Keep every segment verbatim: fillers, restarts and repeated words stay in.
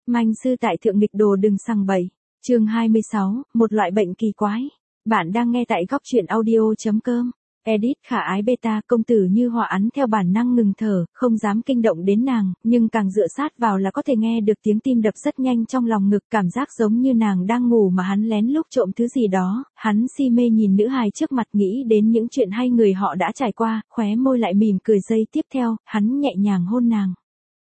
Manh sư tại thượng nghịch đồ đừng sằng bậy. Chương hai mươi sáu, một loại bệnh kỳ quái. Bạn đang nghe tại góc truyện audio.com. Edit khả ái beta. Công tử Như Họa ắn theo bản năng ngừng thở, không dám kinh động đến nàng, nhưng càng dựa sát vào là có thể nghe được tiếng tim đập rất nhanh trong lòng ngực, cảm giác giống như nàng đang ngủ mà hắn lén lút trộm thứ gì đó. Hắn si mê nhìn nữ hài trước mặt, nghĩ đến những chuyện hay người họ đã trải qua, khóe môi lại mỉm cười. Giây tiếp theo, hắn nhẹ nhàng hôn nàng.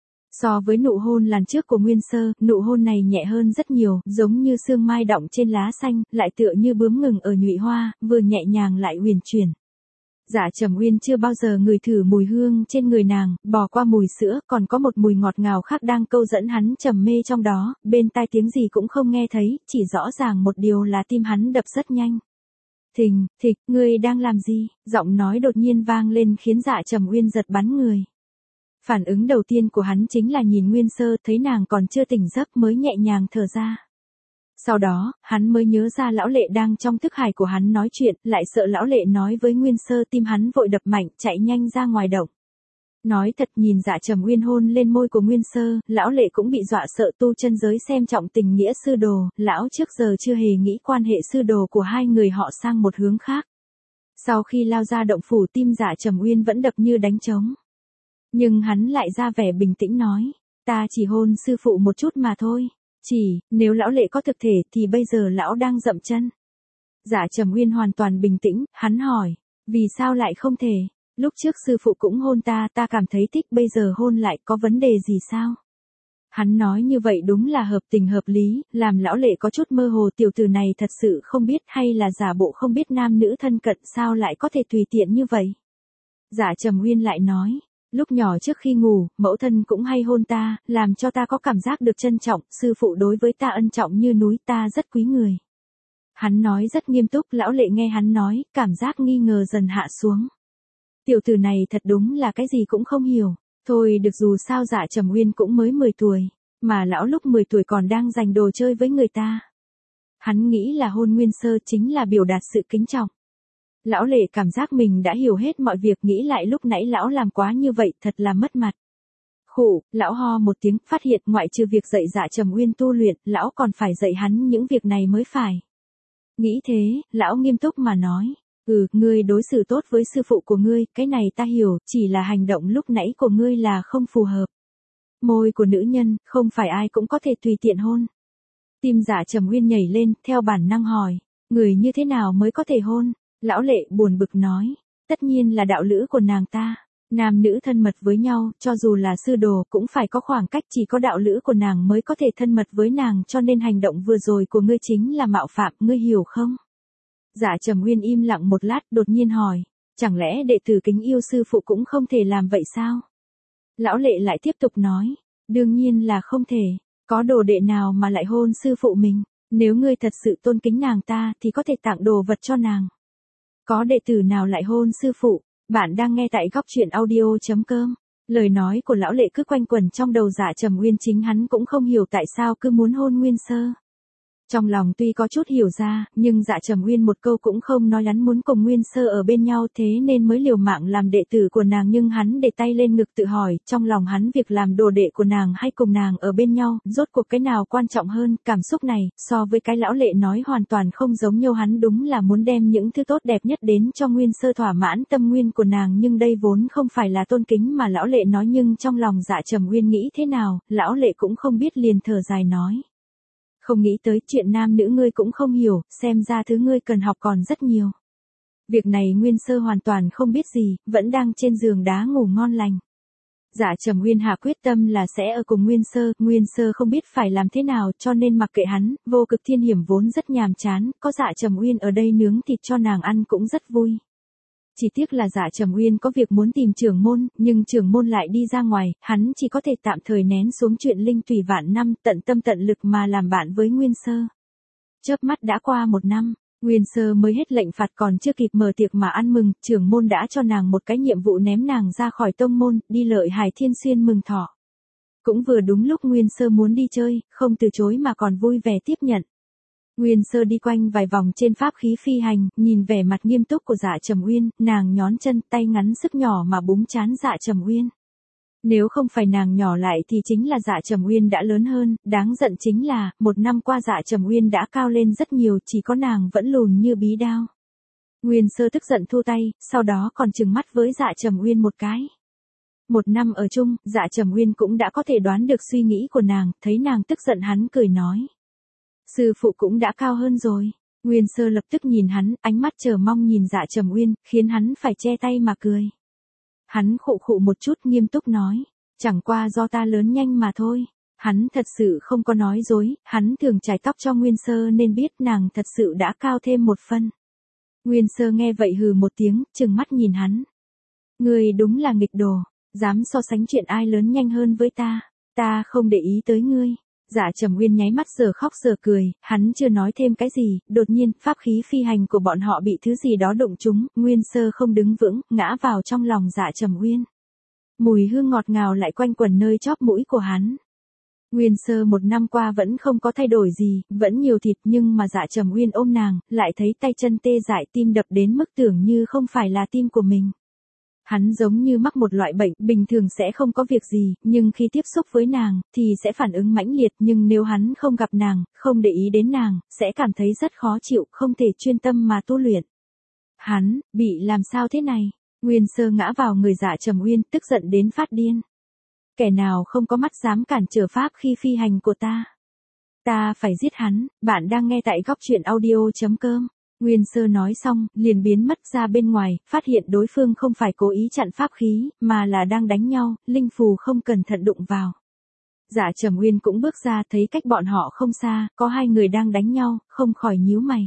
So với nụ hôn lần trước của Nguyên Sơ, nụ hôn này nhẹ hơn rất nhiều, giống như sương mai đọng trên lá xanh, lại tựa như bướm ngừng ở nhụy hoa, vừa nhẹ nhàng lại huyền chuyển. Dạ Trầm Uyên chưa bao giờ ngửi thử mùi hương trên người nàng, bỏ qua mùi sữa, còn có một mùi ngọt ngào khác đang câu dẫn hắn trầm mê trong đó, bên tai tiếng gì cũng không nghe thấy, chỉ rõ ràng một điều là tim hắn đập rất nhanh. Thình, thịch, ngươi đang làm gì? Giọng nói đột nhiên vang lên khiến Dạ Trầm Uyên giật bắn người. Phản ứng đầu tiên của hắn chính là nhìn Nguyên Sơ, thấy nàng còn chưa tỉnh giấc mới nhẹ nhàng thở ra. Sau đó, hắn mới nhớ ra lão lệ đang trong thức hải của hắn nói chuyện, lại sợ lão lệ nói với Nguyên Sơ, tim hắn vội đập mạnh, chạy nhanh ra ngoài động. Nói thật, nhìn Dạ Trầm Uyên hôn lên môi của Nguyên Sơ, lão lệ cũng bị dọa sợ. Tu chân giới xem trọng tình nghĩa sư đồ, lão trước giờ chưa hề nghĩ quan hệ sư đồ của hai người họ sang một hướng khác. Sau khi lao ra động phủ, tim Dạ Trầm Uyên vẫn đập như đánh trống. Nhưng hắn lại ra vẻ bình tĩnh nói, ta chỉ hôn sư phụ một chút mà thôi. Chỉ, nếu lão lệ có thực thể thì bây giờ lão đang dậm chân. Dạ Trầm Uyên hoàn toàn bình tĩnh, hắn hỏi, vì sao lại không thể? Lúc trước sư phụ cũng hôn ta, ta cảm thấy thích, bây giờ hôn lại có vấn đề gì sao? Hắn nói như vậy đúng là hợp tình hợp lý, làm lão lệ có chút mơ hồ. Tiểu tử này thật sự không biết hay là giả bộ không biết nam nữ thân cận, sao lại có thể tùy tiện như vậy? Dạ Trầm Uyên lại nói, lúc nhỏ trước khi ngủ, mẫu thân cũng hay hôn ta, làm cho ta có cảm giác được trân trọng, sư phụ đối với ta ân trọng như núi, ta rất quý người. Hắn nói rất nghiêm túc, lão lệ nghe hắn nói, cảm giác nghi ngờ dần hạ xuống. Tiểu tử này thật đúng là cái gì cũng không hiểu. Thôi được, dù sao Dạ Trầm Uyên cũng mới mười tuổi, mà lão lúc mười tuổi còn đang giành đồ chơi với người ta. Hắn nghĩ là hôn Nguyên Sơ chính là biểu đạt sự kính trọng. Lão lệ cảm giác mình đã hiểu hết mọi việc, nghĩ lại lúc nãy lão làm quá như vậy, thật là mất mặt. Khụ, lão ho một tiếng, phát hiện ngoại trừ việc dạy Dạ Trầm Uyên tu luyện, lão còn phải dạy hắn những việc này mới phải. Nghĩ thế, lão nghiêm túc mà nói, ừ, ngươi đối xử tốt với sư phụ của ngươi, cái này ta hiểu, chỉ là hành động lúc nãy của ngươi là không phù hợp. Môi của nữ nhân, không phải ai cũng có thể tùy tiện hôn. Tim Dạ Trầm Uyên nhảy lên, theo bản năng hỏi, người như thế nào mới có thể hôn? Lão lệ buồn bực nói, tất nhiên là đạo lữ của nàng ta. Nam nữ thân mật với nhau, cho dù là sư đồ cũng phải có khoảng cách, chỉ có đạo lữ của nàng mới có thể thân mật với nàng, cho nên hành động vừa rồi của ngươi chính là mạo phạm, ngươi hiểu không? Dạ Trầm Uyên im lặng một lát, đột nhiên hỏi, chẳng lẽ đệ tử kính yêu sư phụ cũng không thể làm vậy sao? Lão lệ lại tiếp tục nói, đương nhiên là không thể, có đồ đệ nào mà lại hôn sư phụ mình, nếu ngươi thật sự tôn kính nàng ta thì có thể tặng đồ vật cho nàng. Có đệ tử nào lại hôn sư phụ? Bạn đang nghe tại góc truyện audio.com. Lời nói của lão lệ cứ quanh quẩn trong đầu Dạ Trầm Uyên, chính hắn cũng không hiểu tại sao cứ muốn hôn Nguyên Sơ. Trong lòng tuy có chút hiểu ra, nhưng Dạ Trầm Uyên một câu cũng không nói hắn muốn cùng Nguyên Sơ ở bên nhau, thế nên mới liều mạng làm đệ tử của nàng. Nhưng hắn để tay lên ngực tự hỏi, trong lòng hắn việc làm đồ đệ của nàng hay cùng nàng ở bên nhau, rốt cuộc cái nào quan trọng hơn? Cảm xúc này, so với cái lão lệ nói hoàn toàn không giống nhau. Hắn đúng là muốn đem những thứ tốt đẹp nhất đến cho Nguyên Sơ, thỏa mãn tâm nguyên của nàng, nhưng đây vốn không phải là tôn kính mà lão lệ nói. Nhưng trong lòng Dạ Trầm Uyên nghĩ thế nào, lão lệ cũng không biết, liền thở dài nói, không nghĩ tới chuyện nam nữ ngươi cũng không hiểu, xem ra thứ ngươi cần học còn rất nhiều. Việc này Nguyên Sơ hoàn toàn không biết gì, vẫn đang trên giường đá ngủ ngon lành. Dạ Trầm Uyên hạ quyết tâm là sẽ ở cùng Nguyên Sơ, Nguyên Sơ không biết phải làm thế nào, cho nên mặc kệ hắn. Vô Cực Thiên Hiểm vốn rất nhàm chán, có Dạ Trầm Uyên ở đây nướng thịt cho nàng ăn cũng rất vui. Chỉ tiếc là Dạ Trầm Uyên có việc muốn tìm trưởng môn, nhưng trưởng môn lại đi ra ngoài, hắn chỉ có thể tạm thời nén xuống chuyện linh tùy vạn năm, tận tâm tận lực mà làm bạn với Nguyên Sơ. Chớp mắt đã qua một năm, Nguyên Sơ mới hết lệnh phạt, còn chưa kịp mở tiệc mà ăn mừng, trưởng môn đã cho nàng một cái nhiệm vụ, ném nàng ra khỏi tông môn, đi Lợi Hải Thiên Xuyên mừng thọ. Cũng vừa đúng lúc Nguyên Sơ muốn đi chơi, không từ chối mà còn vui vẻ tiếp nhận. Nguyên Sơ đi quanh vài vòng trên pháp khí phi hành, nhìn vẻ mặt nghiêm túc của Dạ Trầm Uyên, nàng nhón chân, tay ngắn sức nhỏ mà búng trán Dạ Trầm Uyên. Nếu không phải nàng nhỏ lại thì chính là Dạ Trầm Uyên đã lớn hơn, đáng giận chính là, một năm qua Dạ Trầm Uyên đã cao lên rất nhiều, chỉ có nàng vẫn lùn như bí đao. Nguyên Sơ tức giận thu tay, sau đó còn trừng mắt với Dạ Trầm Uyên một cái. Một năm ở chung, Dạ Trầm Uyên cũng đã có thể đoán được suy nghĩ của nàng, thấy nàng tức giận hắn cười nói. Sư phụ cũng đã cao hơn rồi. Nguyên Sơ lập tức nhìn hắn, ánh mắt chờ mong nhìn Dạ Trầm Uyên, khiến hắn phải che tay mà cười. Hắn khụ khụ một chút nghiêm túc nói, chẳng qua do ta lớn nhanh mà thôi. Hắn thật sự không có nói dối, hắn thường chải tóc cho Nguyên Sơ nên biết nàng thật sự đã cao thêm một phân. Nguyên Sơ nghe vậy hừ một tiếng, trừng mắt nhìn hắn. Ngươi đúng là nghịch đồ, dám so sánh chuyện ai lớn nhanh hơn với ta, ta không để ý tới ngươi. Dạ Trầm Uyên nháy mắt giờ khóc giờ cười, hắn chưa nói thêm cái gì, đột nhiên, pháp khí phi hành của bọn họ bị thứ gì đó đụng trúng, Nguyên Sơ không đứng vững, ngã vào trong lòng Dạ Trầm Uyên. Mùi hương ngọt ngào lại quanh quẩn nơi chóp mũi của hắn. Nguyên Sơ một năm qua vẫn không có thay đổi gì, vẫn nhiều thịt nhưng mà Dạ Trầm Uyên ôm nàng, lại thấy tay chân tê dại, tim đập đến mức tưởng như không phải là tim của mình. Hắn giống như mắc một loại bệnh, bình thường sẽ không có việc gì, nhưng khi tiếp xúc với nàng, thì sẽ phản ứng mãnh liệt, nhưng nếu hắn không gặp nàng, không để ý đến nàng, sẽ cảm thấy rất khó chịu, không thể chuyên tâm mà tu luyện. Hắn, bị làm sao thế này? Nguyên Sơ ngã vào người Dạ Trầm Uyên, tức giận đến phát điên. Kẻ nào không có mắt dám cản trở pháp khi phi hành của ta? Ta phải giết hắn. Bạn đang nghe tại góc truyện audio chấm com. Nguyên Sơ nói xong, liền biến mất ra bên ngoài, phát hiện đối phương không phải cố ý chặn pháp khí, mà là đang đánh nhau, linh phù không cẩn thận đụng vào. Dạ Trầm Uyên cũng bước ra, thấy cách bọn họ không xa, có hai người đang đánh nhau, không khỏi nhíu mày.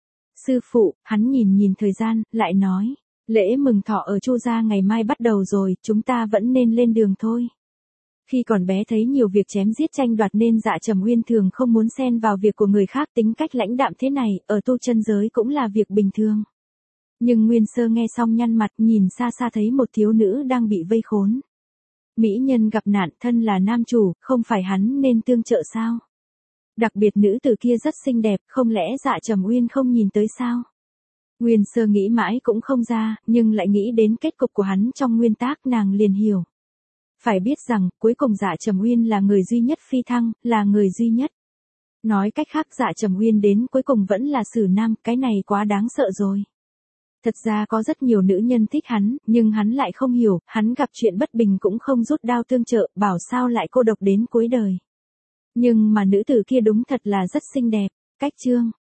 Sư phụ, hắn nhìn nhìn thời gian, lại nói, lễ mừng thọ ở Chu gia ngày mai bắt đầu rồi, chúng ta vẫn nên lên đường thôi. Khi còn bé thấy nhiều việc chém giết tranh đoạt nên Dạ Trầm Uyên thường không muốn xen vào việc của người khác, tính cách lãnh đạm thế này, ở tu chân giới cũng là việc bình thường. Nhưng Nguyên Sơ nghe xong nhăn mặt, nhìn xa xa thấy một thiếu nữ đang bị vây khốn. Mỹ nhân gặp nạn, thân là nam chủ, không phải hắn nên tương trợ sao? Đặc biệt nữ tử kia rất xinh đẹp, không lẽ Dạ Trầm Uyên không nhìn tới sao? Nguyên Sơ nghĩ mãi cũng không ra, nhưng lại nghĩ đến kết cục của hắn trong nguyên tác, nàng liền hiểu. Phải biết rằng, cuối cùng Dạ Trầm Uyên là người duy nhất phi thăng, là người duy nhất. Nói cách khác, Dạ Trầm Uyên đến cuối cùng vẫn là Sử Nam, cái này quá đáng sợ rồi. Thật ra có rất nhiều nữ nhân thích hắn, nhưng hắn lại không hiểu, hắn gặp chuyện bất bình cũng không rút đao tương trợ, bảo sao lại cô độc đến cuối đời. Nhưng mà nữ tử kia đúng thật là rất xinh đẹp. Cách chương